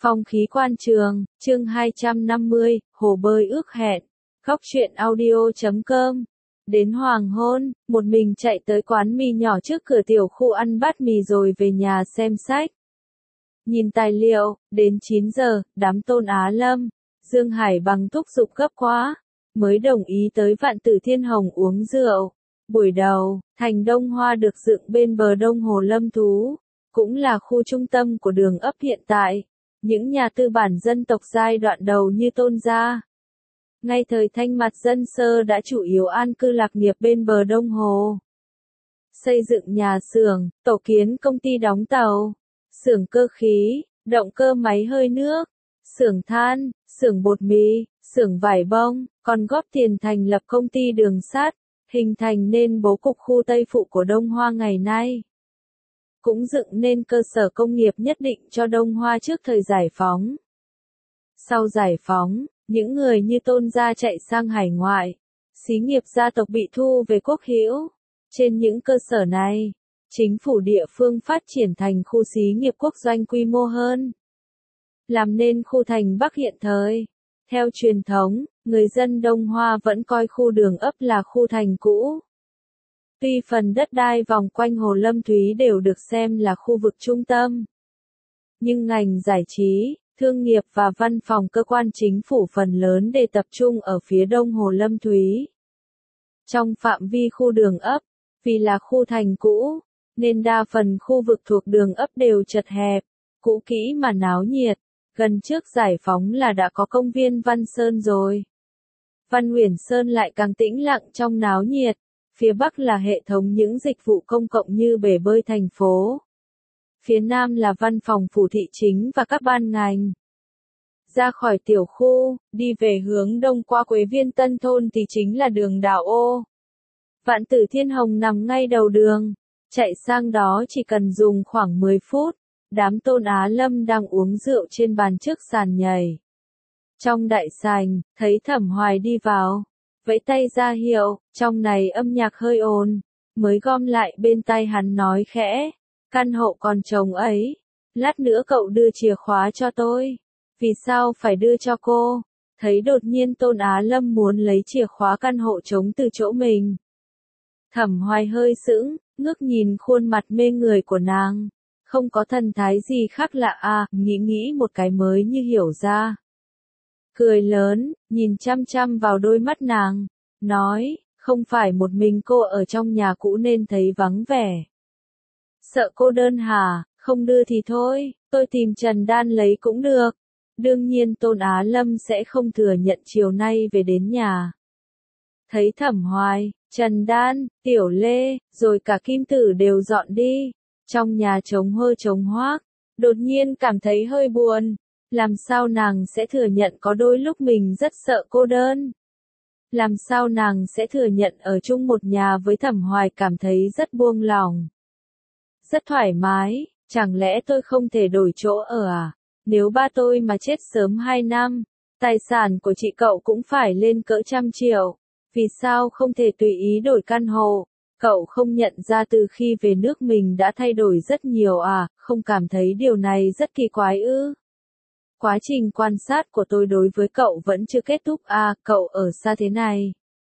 Phong khí quan trường, chương 250, hồ bơi ước hẹn. Góc truyện audio.com. Đến hoàng hôn, một mình chạy tới quán mì nhỏ trước cửa tiểu khu ăn bát mì rồi về nhà xem sách. Nhìn tài liệu, đến 9 giờ, đám Tôn Á Lâm, Dương Hải Bằng thúc giục gấp quá, mới đồng ý tới Vạn Tử Thiên Hồng uống rượu. Buổi đầu, thành Đông Hoa được dựng bên bờ đông hồ Lâm Thú, cũng là khu trung tâm của đường ấp hiện tại. Những nhà tư bản dân tộc giai đoạn đầu như Tôn gia. Ngay thời Thanh Mặt dân sơ đã chủ yếu an cư lạc nghiệp bên bờ đông hồ. Xây dựng nhà xưởng, tổ kiến công ty đóng tàu, xưởng cơ khí, động cơ máy hơi nước, xưởng than, xưởng bột mì, xưởng vải bông, còn góp tiền thành lập công ty đường sắt, hình thành nên bố cục khu Tây Phụ của Đông Hoa ngày nay. Cũng dựng nên cơ sở công nghiệp nhất định cho Đông Hoa trước thời giải phóng. Sau giải phóng, những người như Tôn gia chạy sang hải ngoại, xí nghiệp gia tộc bị thu về quốc hữu. Trên những cơ sở này, chính phủ địa phương phát triển thành khu xí nghiệp quốc doanh quy mô hơn, làm nên khu thành Bắc hiện thời. Theo truyền thống, người dân Đông Hoa vẫn coi khu đường ấp là khu thành cũ. Tuy phần đất đai vòng quanh hồ Lâm Thúy đều được xem là khu vực trung tâm, nhưng ngành giải trí, thương nghiệp và văn phòng cơ quan chính phủ phần lớn đều tập trung ở phía đông hồ Lâm Thúy. Trong phạm vi khu đường ấp, vì là khu thành cũ, nên đa phần khu vực thuộc đường ấp đều chật hẹp, cũ kỹ mà náo nhiệt. Gần trước giải phóng là đã có công viên Văn Sơn rồi. Văn Uyển Sơn lại càng tĩnh lặng trong náo nhiệt. Phía Bắc là hệ thống những dịch vụ công cộng như bể bơi thành phố. Phía Nam là văn phòng phủ thị chính và các ban ngành. Ra khỏi tiểu khu, đi về hướng đông qua Quế Viên Tân Thôn thì chính là đường đảo ô. Vạn Tử Thiên Hồng nằm ngay đầu đường. Chạy sang đó chỉ cần dùng khoảng 10 phút. Đám Tôn Á Lâm đang uống rượu trên bàn trước sàn nhảy. Trong đại sảnh, thấy Thẩm Hoài đi vào. Vẫy tay ra hiệu, trong này âm nhạc hơi ồn, mới gom lại bên tai hắn nói khẽ, căn hộ còn trống ấy, lát nữa cậu đưa chìa khóa cho tôi. Vì sao phải đưa cho cô? Thấy đột nhiên Tôn Á Lâm muốn lấy chìa khóa căn hộ trống từ chỗ mình. Thẩm Hoài hơi sững, ngước nhìn khuôn mặt mê người của nàng, không có thần thái gì khác lạ à, nghĩ một cái mới như hiểu ra. Cười lớn, nhìn chăm chăm vào đôi mắt nàng, nói, không phải một mình cô ở trong nhà cũ nên thấy vắng vẻ. Sợ cô đơn hả, không đưa thì thôi, tôi tìm Trần Đan lấy cũng được. Đương nhiên Tôn Á Lâm sẽ không thừa nhận chiều nay về đến nhà. Thấy Thẩm Hoài, Trần Đan, Tiểu Lê, rồi cả Kim Tử đều dọn đi. Trong nhà trống hơ trống hoác, đột nhiên cảm thấy hơi buồn. Làm sao nàng sẽ thừa nhận có đôi lúc mình rất sợ cô đơn? Làm sao nàng sẽ thừa nhận ở chung một nhà với Thẩm Hoài cảm thấy rất buông lòng? Rất thoải mái, chẳng lẽ tôi không thể đổi chỗ ở à? Nếu ba tôi mà chết sớm 2 năm, tài sản của chị cậu cũng phải lên cỡ 100 triệu. Vì sao không thể tùy ý đổi căn hộ? Cậu không nhận ra từ khi về nước mình đã thay đổi rất nhiều à, không cảm thấy điều này rất kỳ quái ư? Quá trình quan sát của tôi đối với cậu vẫn chưa kết thúc à, cậu ở xa thế này.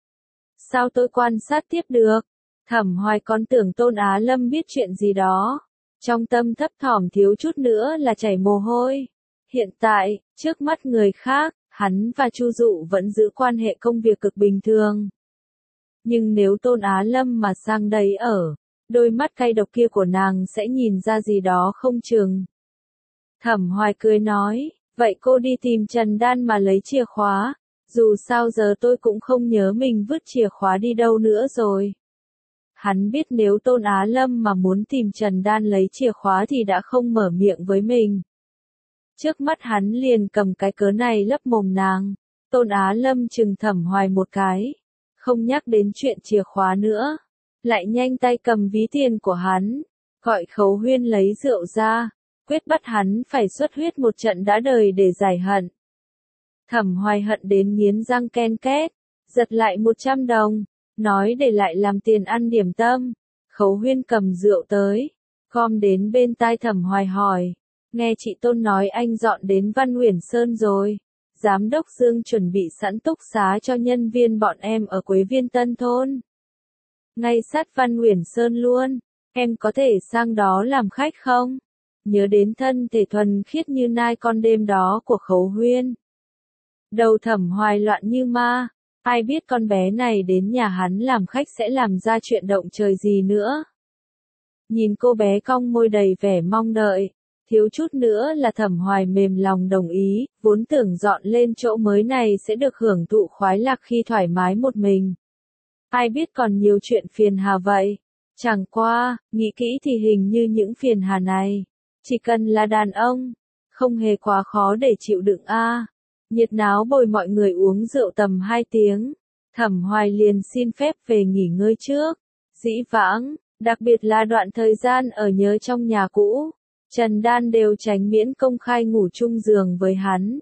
Sao tôi quan sát tiếp được? Thẩm Hoài còn tưởng Tôn Á Lâm biết chuyện gì đó. Trong tâm thấp thỏm thiếu chút nữa là chảy mồ hôi. Hiện tại, trước mắt người khác, hắn và Chu Dụ vẫn giữ quan hệ công việc cực bình thường. Nhưng nếu Tôn Á Lâm mà sang đấy ở, đôi mắt cay độc kia của nàng sẽ nhìn ra gì đó không chừng. Thẩm Hoài cười nói, vậy cô đi tìm Trần Đan mà lấy chìa khóa, dù sao giờ tôi cũng không nhớ mình vứt chìa khóa đi đâu nữa rồi. Hắn biết nếu Tôn Á Lâm mà muốn tìm Trần Đan lấy chìa khóa thì đã không mở miệng với mình. Trước mắt hắn liền cầm cái cớ này lấp mồm nàng. Tôn Á Lâm chừng Thẩm Hoài một cái, không nhắc đến chuyện chìa khóa nữa, lại nhanh tay cầm ví tiền của hắn, gọi Khấu Huyên lấy rượu ra. Quyết bắt hắn phải xuất huyết một trận đã đời để giải hận. Thẩm Hoài hận đến nghiến răng ken két, giật lại 100 đồng, nói để lại làm tiền ăn điểm tâm. Khấu Huyên cầm rượu tới, gom đến bên tai Thẩm Hoài hỏi, Nghe chị Tôn nói anh dọn đến Văn Uyển Sơn rồi. Giám đốc Dương chuẩn bị sẵn túc xá cho nhân viên bọn em ở Quế Viên Tân Thôn. Ngay sát Văn Uyển Sơn luôn. Em có thể sang đó làm khách không? Nhớ đến thân thể thuần khiết như nai con đêm đó của Khấu Huyên. Đầu Thẩm Hoài loạn như ma. Ai biết con bé này đến nhà hắn làm khách sẽ làm ra chuyện động trời gì nữa. Nhìn cô bé cong môi đầy vẻ mong đợi. Thiếu chút nữa là Thẩm Hoài mềm lòng đồng ý, vốn tưởng dọn lên chỗ mới này sẽ được hưởng thụ khoái lạc khi thoải mái một mình. Ai biết còn nhiều chuyện phiền hà vậy. Chẳng qua, nghĩ kỹ thì hình như những phiền hà này, chỉ cần là đàn ông, không hề quá khó để chịu đựng a. Nhiệt náo bồi mọi người uống rượu tầm 2 tiếng, Thẩm Hoài liền xin phép về nghỉ ngơi trước. Dĩ vãng, đặc biệt là đoạn thời gian ở nhớ trong nhà cũ, Trần Đan đều tránh miễn công khai ngủ chung giường với hắn.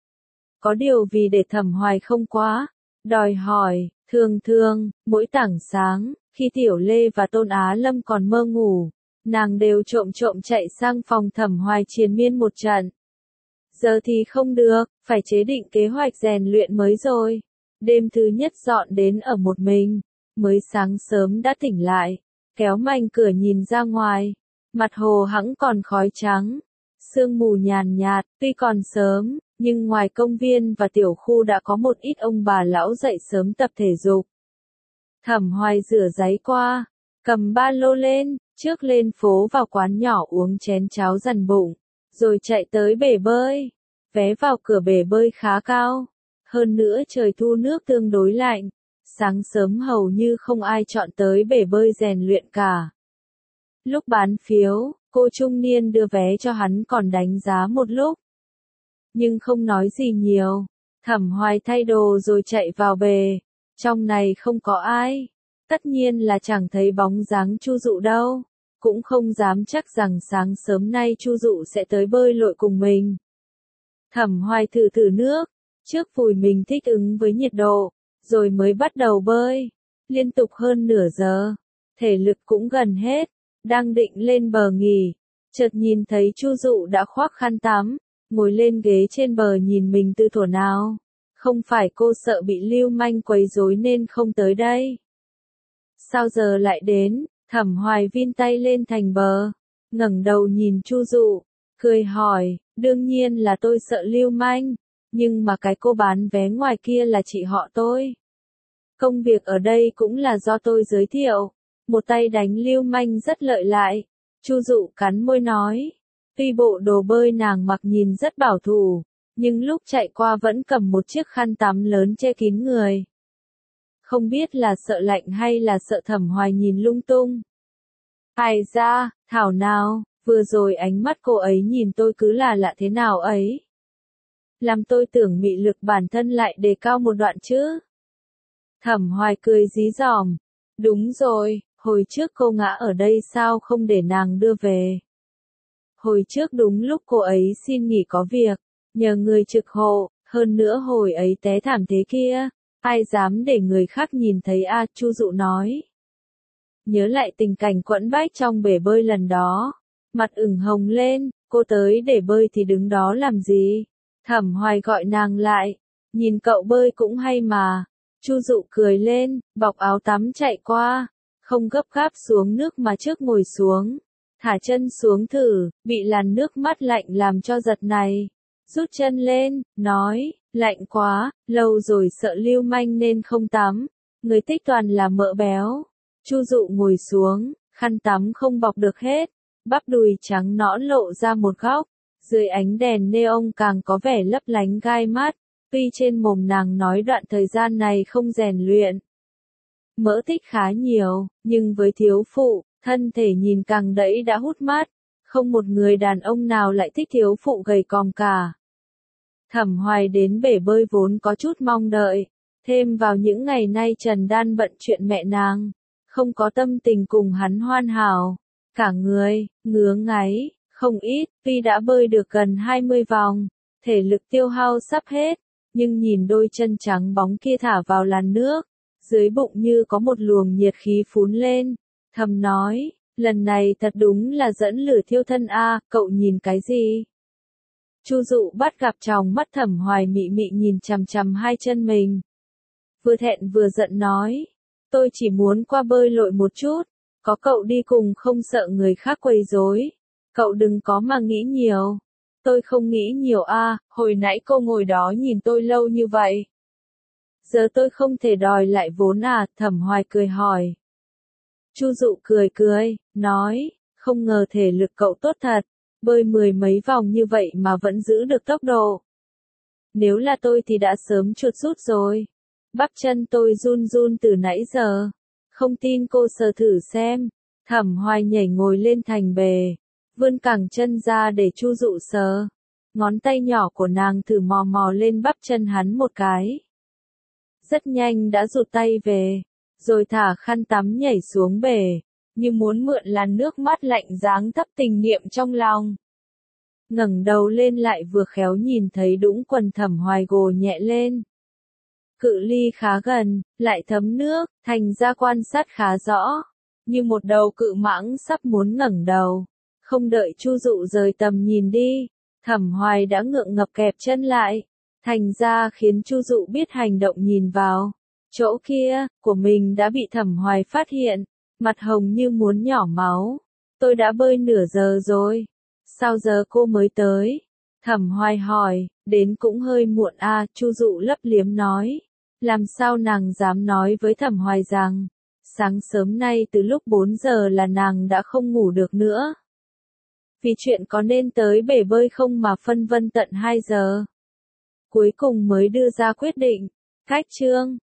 Có điều vì để Thẩm Hoài không quá đòi hỏi, thường mỗi tảng sáng, khi Tiểu Lê và Tôn Á Lâm còn mơ ngủ, nàng đều trộm chạy sang phòng Thẩm Hoài triền miên một trận. Giờ thì không được, phải chế định kế hoạch rèn luyện mới rồi. Đêm thứ nhất dọn đến ở một mình, mới sáng sớm đã tỉnh lại, kéo mành cửa nhìn ra ngoài, mặt hồ hẵng còn khói trắng, sương mù nhàn nhạt, tuy còn sớm, nhưng ngoài công viên và tiểu khu đã có một ít ông bà lão dậy sớm tập thể dục. Thẩm Hoài rửa ráy qua, cầm ba lô lên, trước lên phố vào quán nhỏ uống chén cháo dằn bụng, rồi chạy tới bể bơi. Vé vào cửa bể bơi khá cao, hơn nữa trời thu nước tương đối lạnh, sáng sớm hầu như không ai chọn tới bể bơi rèn luyện cả. Lúc bán phiếu, cô trung niên đưa vé cho hắn còn đánh giá một lúc, nhưng không nói gì nhiều. Thẩm Hoài thay đồ rồi chạy vào bể, trong này không có ai, tất nhiên là chẳng thấy bóng dáng Chu Dụ đâu, cũng không dám chắc rằng sáng sớm nay Chu Dụ sẽ tới bơi lội cùng mình. Thẩm Hoài thử nước, trước vùi mình thích ứng với nhiệt độ, rồi mới bắt đầu bơi, liên tục hơn nửa giờ, thể lực cũng gần hết, đang định lên bờ nghỉ, chợt nhìn thấy Chu Dụ đã khoác khăn tắm, ngồi lên ghế trên bờ nhìn mình từ thuở nào. Không phải cô sợ bị lưu manh quấy rối nên không tới đây? Sao giờ lại đến? Thẩm Hoài vin tay lên thành bờ, ngẩng đầu nhìn Chu Dụ, cười hỏi, đương nhiên là tôi sợ lưu manh, nhưng mà cái cô bán vé ngoài kia là chị họ tôi. Công việc ở đây cũng là do tôi giới thiệu, một tay đánh lưu manh rất lợi lại. Chu Dụ cắn môi nói, tuy bộ đồ bơi nàng mặc nhìn rất bảo thủ, nhưng lúc chạy qua vẫn cầm một chiếc khăn tắm lớn che kín người. Không biết là sợ lạnh hay là sợ Thẩm Hoài nhìn lung tung. Ai ra, thảo nào, vừa rồi ánh mắt cô ấy nhìn tôi cứ là lạ thế nào ấy. Làm tôi tưởng mị lực bản thân lại đề cao một đoạn chứ. Thẩm Hoài cười dí dỏm. Đúng rồi, hồi trước cô ngã ở đây sao không để nàng đưa về. Hồi trước đúng lúc cô ấy xin nghỉ có việc, nhờ người trực hộ, hơn nữa hồi ấy té thảm thế kia, ai dám để người khác nhìn thấy a, Chu Dụ nói. Nhớ lại tình cảnh quẫn bách trong bể bơi lần đó, mặt ửng hồng lên, cô tới để bơi thì đứng đó làm gì? Thẩm Hoài gọi nàng lại, nhìn cậu bơi cũng hay mà. Chu Dụ cười lên, bọc áo tắm chạy qua, không gấp gáp xuống nước mà trước ngồi xuống, thả chân xuống thử, bị làn nước mắt lạnh làm cho giật này. Rút chân lên, nói, lạnh quá, lâu rồi sợ lưu manh nên không tắm, người tích toàn là mỡ béo. Chu Dụ ngồi xuống, khăn tắm không bọc được hết, bắp đùi trắng nõn lộ ra một góc, dưới ánh đèn neon càng có vẻ lấp lánh gai mắt. Tuy trên mồm nàng nói đoạn thời gian này không rèn luyện, mỡ tích khá nhiều, nhưng với thiếu phụ, thân thể nhìn càng đẫy đã hút mắt, không một người đàn ông nào lại thích thiếu phụ gầy còm cả. Thẩm Hoài đến bể bơi vốn có chút mong đợi, thêm vào những ngày nay Trần Đan bận chuyện mẹ nàng, không có tâm tình cùng hắn hoàn hảo, cả người, ngứa ngáy, không ít, tuy đã bơi được gần 20 vòng, thể lực tiêu hao sắp hết, nhưng nhìn đôi chân trắng bóng kia thả vào làn nước, dưới bụng như có một luồng nhiệt khí phún lên, thầm nói, Lần này thật đúng là dẫn lửa thiêu thân a, cậu nhìn cái gì? Chu Dụ bắt gặp tròng mắt Thẩm Hoài mị mị nhìn chằm chằm hai chân mình. Vừa thẹn vừa giận nói, tôi chỉ muốn qua bơi lội một chút, có cậu đi cùng không sợ người khác quấy rối. Cậu đừng có mà nghĩ nhiều. Tôi không nghĩ nhiều a, hồi nãy cô ngồi đó nhìn tôi lâu như vậy. Giờ tôi không thể đòi lại vốn à, Thẩm Hoài cười hỏi. Chu Dụ cười cười, nói, không ngờ thể lực cậu tốt thật, bơi 10 mấy vòng như vậy mà vẫn giữ được tốc độ. Nếu là tôi thì đã sớm chuột rút rồi. Bắp chân tôi run run từ nãy giờ. Không tin cô sờ thử xem. Thẩm Hoài nhảy ngồi lên thành bề, vươn cẳng chân ra để Chu Dụ sờ. Ngón tay nhỏ của nàng thử mò mò lên bắp chân hắn một cái. Rất nhanh đã rụt tay về, rồi thả khăn tắm nhảy xuống bể, như muốn mượn làn nước mát lạnh giáng thấp tình niệm trong lòng. Ngẩng đầu lên lại vừa khéo nhìn thấy đũng quần Thẩm Hoài gồ nhẹ lên. Cự ly khá gần, lại thấm nước, thành ra quan sát khá rõ, như một đầu cự mãng sắp muốn ngẩng đầu. Không đợi Chu Dụ rời tầm nhìn đi, Thẩm Hoài đã ngượng ngập kẹp chân lại, thành ra khiến Chu Dụ biết hành động nhìn vào. Chỗ kia, của mình đã bị Thẩm Hoài phát hiện, mặt hồng như muốn nhỏ máu. Tôi đã bơi nửa giờ rồi. Sao giờ cô mới tới? Thẩm Hoài hỏi, đến cũng hơi muộn a, Chu Dụ lấp liếm nói. Làm sao nàng dám nói với Thẩm Hoài rằng, sáng sớm nay từ lúc 4 giờ là nàng đã không ngủ được nữa. Vì chuyện có nên tới bể bơi không mà phân vân tận 2 giờ. Cuối cùng mới đưa ra quyết định. Cách chương